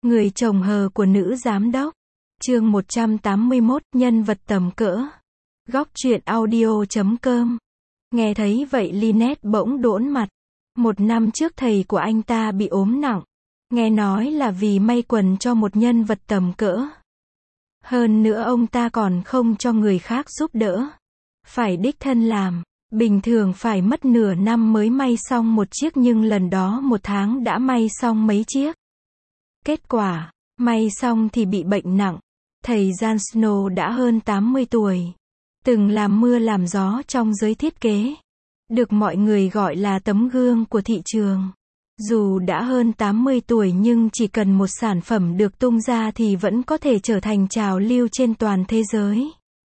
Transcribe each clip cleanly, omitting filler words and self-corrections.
Người chồng hờ của nữ giám đốc. Chương 181, nhân vật tầm cỡ. Góc truyện audio.com. Nghe thấy vậy Lynette bỗng đỗn mặt. 1 năm trước thầy của anh ta bị ốm nặng. Nghe nói là vì may quần cho một nhân vật tầm cỡ. Hơn nữa ông ta còn không cho người khác giúp đỡ. Phải đích thân làm. Bình thường phải mất nửa năm mới may xong một chiếc nhưng lần đó 1 tháng đã may xong mấy chiếc. Kết quả, may xong thì bị bệnh nặng. Thầy Jon Snow đã hơn 80 tuổi. Từng làm mưa làm gió trong giới thiết kế. Được mọi người gọi là tấm gương của thị trường. Dù đã hơn 80 tuổi nhưng chỉ cần một sản phẩm được tung ra thì vẫn có thể trở thành trào lưu trên toàn thế giới.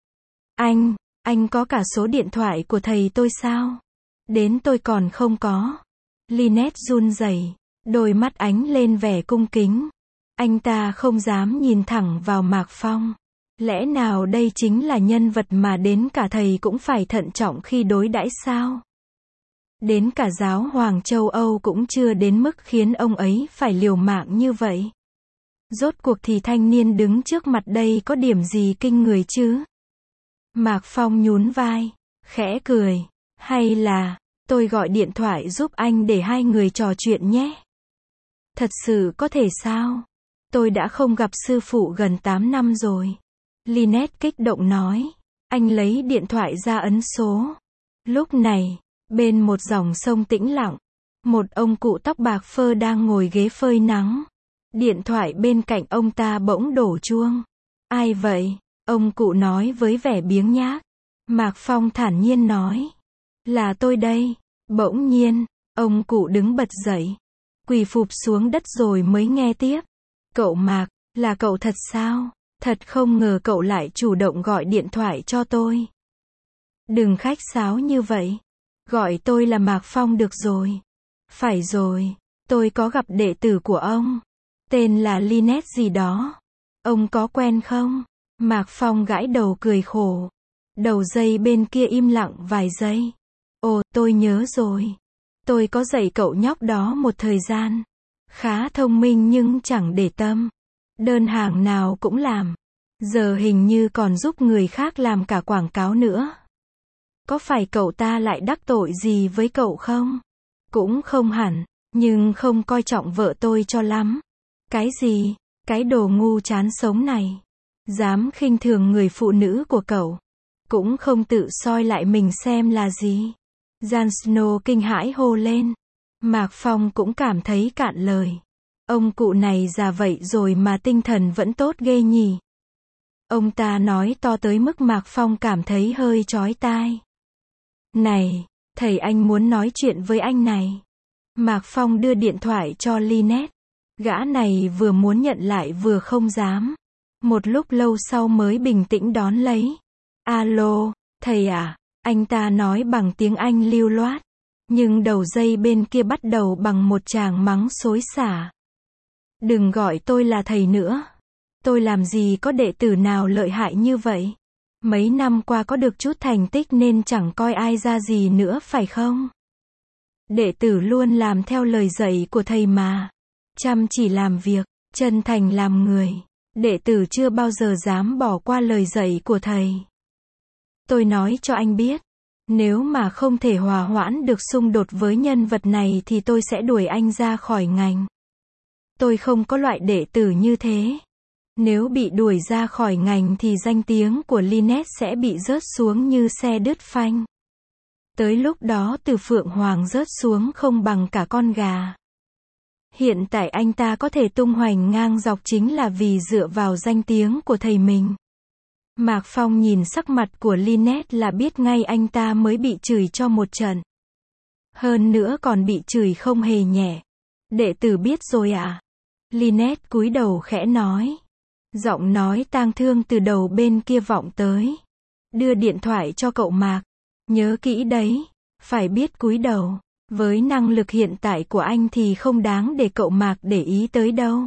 Anh có cả số điện thoại của thầy tôi sao? Đến tôi còn không có. Lynette run rẩy, đôi mắt ánh lên vẻ cung kính. Anh ta không dám nhìn thẳng vào Mạc Phong. Lẽ nào đây chính là nhân vật mà đến cả thầy cũng phải thận trọng khi đối đãi sao? Đến cả giáo hoàng châu Âu cũng chưa đến mức khiến ông ấy phải liều mạng như vậy. Rốt cuộc thì thanh niên đứng trước mặt đây có điểm gì kinh người chứ? Mạc Phong nhún vai, khẽ cười. Hay là, tôi gọi điện thoại giúp anh để hai người trò chuyện nhé? Thật sự có thể sao? Tôi đã không gặp sư phụ gần 8 năm rồi. Lynette kích động nói. Anh lấy điện thoại ra ấn số. Lúc này, bên một dòng sông tĩnh lặng, một ông cụ tóc bạc phơ đang ngồi ghế phơi nắng. Điện thoại bên cạnh ông ta bỗng đổ chuông. Ai vậy? Ông cụ nói với vẻ biếng nhác. Mạc Phong thản nhiên nói. Là tôi đây. Bỗng nhiên, ông cụ đứng bật dậy. Quỳ phụp xuống đất rồi mới nghe tiếp. Cậu Mạc, là cậu thật sao? Thật không ngờ cậu lại chủ động gọi điện thoại cho tôi. Đừng khách sáo như vậy. Gọi tôi là Mạc Phong được rồi. Phải rồi, tôi có gặp đệ tử của ông. Tên là Lynette gì đó. Ông có quen không? Mạc Phong gãi đầu cười khổ. Đầu dây bên kia im lặng vài giây. Ồ, tôi nhớ rồi. Tôi có dạy cậu nhóc đó một thời gian. Khá thông minh nhưng chẳng để tâm. Đơn hàng nào cũng làm. Giờ hình như còn giúp người khác làm cả quảng cáo nữa. Có phải cậu ta lại đắc tội gì với cậu không? Cũng không hẳn, nhưng không coi trọng vợ tôi cho lắm. Cái gì? Cái đồ ngu chán sống này. Dám khinh thường người phụ nữ của cậu. Cũng không tự soi lại mình xem là gì. Jon Snow kinh hãi hô lên. Mạc Phong cũng cảm thấy cạn lời. Ông cụ này già vậy rồi mà tinh thần vẫn tốt ghê nhỉ. Ông ta nói to tới mức Mạc Phong cảm thấy hơi chói tai. Này, thầy anh muốn nói chuyện với anh này. Mạc Phong đưa điện thoại cho Lynette. Gã này vừa muốn nhận lại vừa không dám. Một lúc lâu sau mới bình tĩnh đón lấy. Alo, thầy à, anh ta nói bằng tiếng Anh lưu loát. Nhưng đầu dây bên kia bắt đầu bằng một tràng mắng xối xả. Đừng gọi tôi là thầy nữa. Tôi làm gì có đệ tử nào lợi hại như vậy. Mấy năm qua có được chút thành tích nên chẳng coi ai ra gì nữa phải không? Đệ tử luôn làm theo lời dạy của thầy mà. Chăm chỉ làm việc, chân thành làm người. Đệ tử chưa bao giờ dám bỏ qua lời dạy của thầy. Tôi nói cho anh biết. Nếu mà không thể hòa hoãn được xung đột với nhân vật này thì tôi sẽ đuổi anh ra khỏi ngành. Tôi không có loại đệ tử như thế. Nếu bị đuổi ra khỏi ngành thì danh tiếng của Lynette sẽ bị rớt xuống như xe đứt phanh. Tới lúc đó từ Phượng Hoàng rớt xuống không bằng cả con gà. Hiện tại anh ta có thể tung hoành ngang dọc chính là vì dựa vào danh tiếng của thầy mình. Mạc Phong nhìn sắc mặt của Lynette là biết ngay anh ta mới bị chửi cho một trận. Hơn nữa còn bị chửi không hề nhẹ. Đệ tử biết rồi à? Lynette cúi đầu khẽ nói. Giọng nói tang thương từ đầu bên kia vọng tới. Đưa điện thoại cho cậu Mạc. Nhớ kỹ đấy. Phải biết cúi đầu. Với năng lực hiện tại của anh thì không đáng để cậu Mạc để ý tới đâu.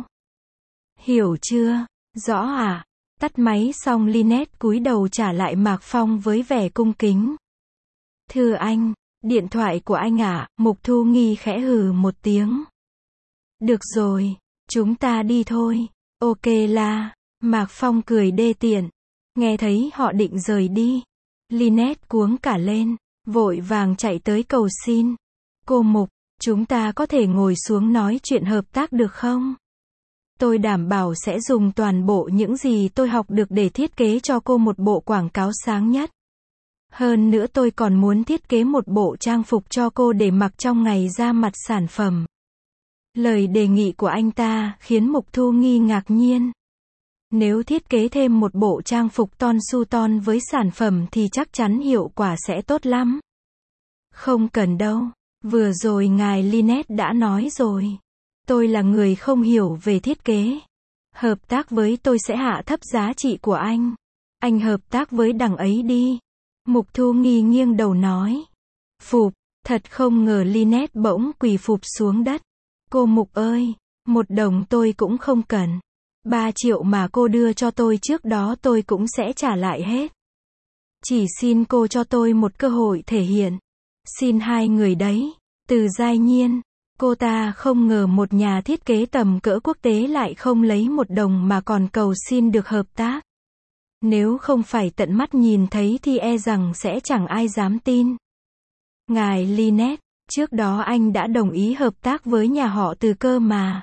Hiểu chưa? Rõ à? Tắt máy xong Lynette cúi đầu trả lại Mạc Phong với vẻ cung kính. Thưa anh, điện thoại của anh à? Mục Thu Nghi khẽ hừ một tiếng. Được rồi, Chúng ta đi thôi. Ok là. Mạc Phong cười đê tiện. Nghe thấy họ định rời đi. Lynette cuống cả lên, vội vàng chạy tới cầu xin. Cô Mục, chúng ta có thể ngồi xuống nói chuyện hợp tác được không? Tôi đảm bảo sẽ dùng toàn bộ những gì tôi học được để thiết kế cho cô một bộ quảng cáo sáng nhất. Hơn nữa tôi còn muốn thiết kế một bộ trang phục cho cô để mặc trong ngày ra mặt sản phẩm. Lời đề nghị của anh ta khiến Mục Thu Nghi ngạc nhiên. Nếu thiết kế thêm một bộ trang phục ton su ton với sản phẩm thì chắc chắn hiệu quả sẽ tốt lắm. Không cần đâu. Vừa rồi ngài Lynette đã nói rồi. Tôi là người không hiểu về thiết kế. Hợp tác với tôi sẽ hạ thấp giá trị của anh. Anh hợp tác với đằng ấy đi. Mục Thu Nghi nghiêng đầu nói. Phụp, thật không ngờ Lynette bỗng quỳ phụp xuống đất. Cô Mục ơi, 1 đồng tôi cũng không cần. 3 triệu mà cô đưa cho tôi trước đó tôi cũng sẽ trả lại hết. Chỉ xin cô cho tôi một cơ hội thể hiện. Xin hai người đấy. Từ Giai Nhiên. Cô ta không ngờ một nhà thiết kế tầm cỡ quốc tế lại không lấy 1 đồng mà còn cầu xin được hợp tác. Nếu không phải tận mắt nhìn thấy thì e rằng sẽ chẳng ai dám tin. Ngài Lynette, trước đó anh đã đồng ý hợp tác với nhà họ Từ cơ mà.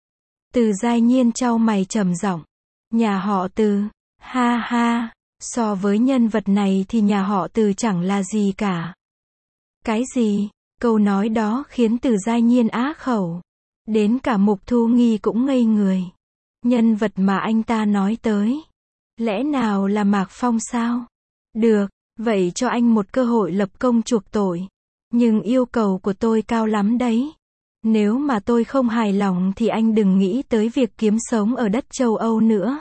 Từ Giai Nhiên chau mày trầm giọng. Nhà họ Từ, ha ha, so với nhân vật này thì nhà họ Từ chẳng là gì cả. Cái gì? Câu nói đó khiến Từ Giai Nhiên á khẩu. Đến cả Mục Thu Nghi cũng ngây người. Nhân vật mà anh ta nói tới. Lẽ nào là Mạc Phong sao? Được, vậy cho anh một cơ hội lập công chuộc tội. Nhưng yêu cầu của tôi cao lắm đấy. Nếu mà tôi không hài lòng thì anh đừng nghĩ tới việc kiếm sống ở đất châu Âu nữa.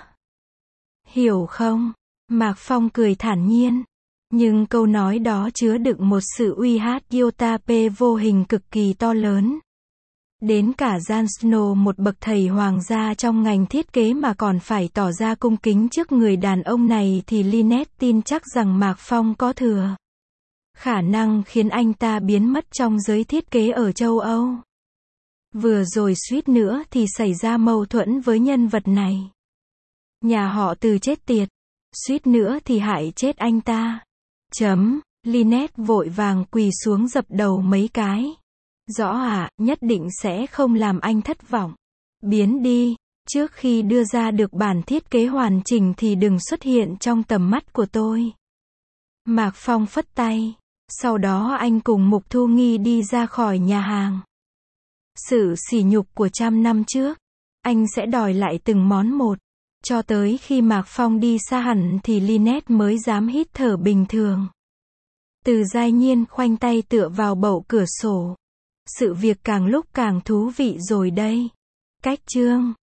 Hiểu không? Mạc Phong cười thản nhiên. Nhưng câu nói đó chứa đựng một sự uy hát Yotape vô hình cực kỳ to lớn. Đến cả Jon Snow, một bậc thầy hoàng gia trong ngành thiết kế mà còn phải tỏ ra cung kính trước người đàn ông này thì Lynette tin chắc rằng Mạc Phong có thừa khả năng khiến anh ta biến mất trong giới thiết kế ở châu Âu. Vừa rồi suýt nữa thì xảy ra mâu thuẫn với nhân vật này. Nhà họ Từ chết tiệt. Suýt nữa thì hại chết anh ta. Lynette vội vàng quỳ xuống dập đầu mấy cái. Rõ ạ, nhất định sẽ không làm anh thất vọng. Biến đi. Trước khi đưa ra được bản thiết kế hoàn chỉnh thì đừng xuất hiện trong tầm mắt của tôi. Mạc Phong phất tay. Sau đó anh cùng Mục Thu Nghi đi ra khỏi nhà hàng. Sự sỉ nhục của 100 năm trước. Anh sẽ đòi lại từng món một. Cho tới khi Mạc Phong đi xa hẳn thì Lynette mới dám hít thở bình thường. Từ Giai Nhiên khoanh tay tựa vào bậu cửa sổ. Sự việc càng lúc càng thú vị rồi đây. Cách chương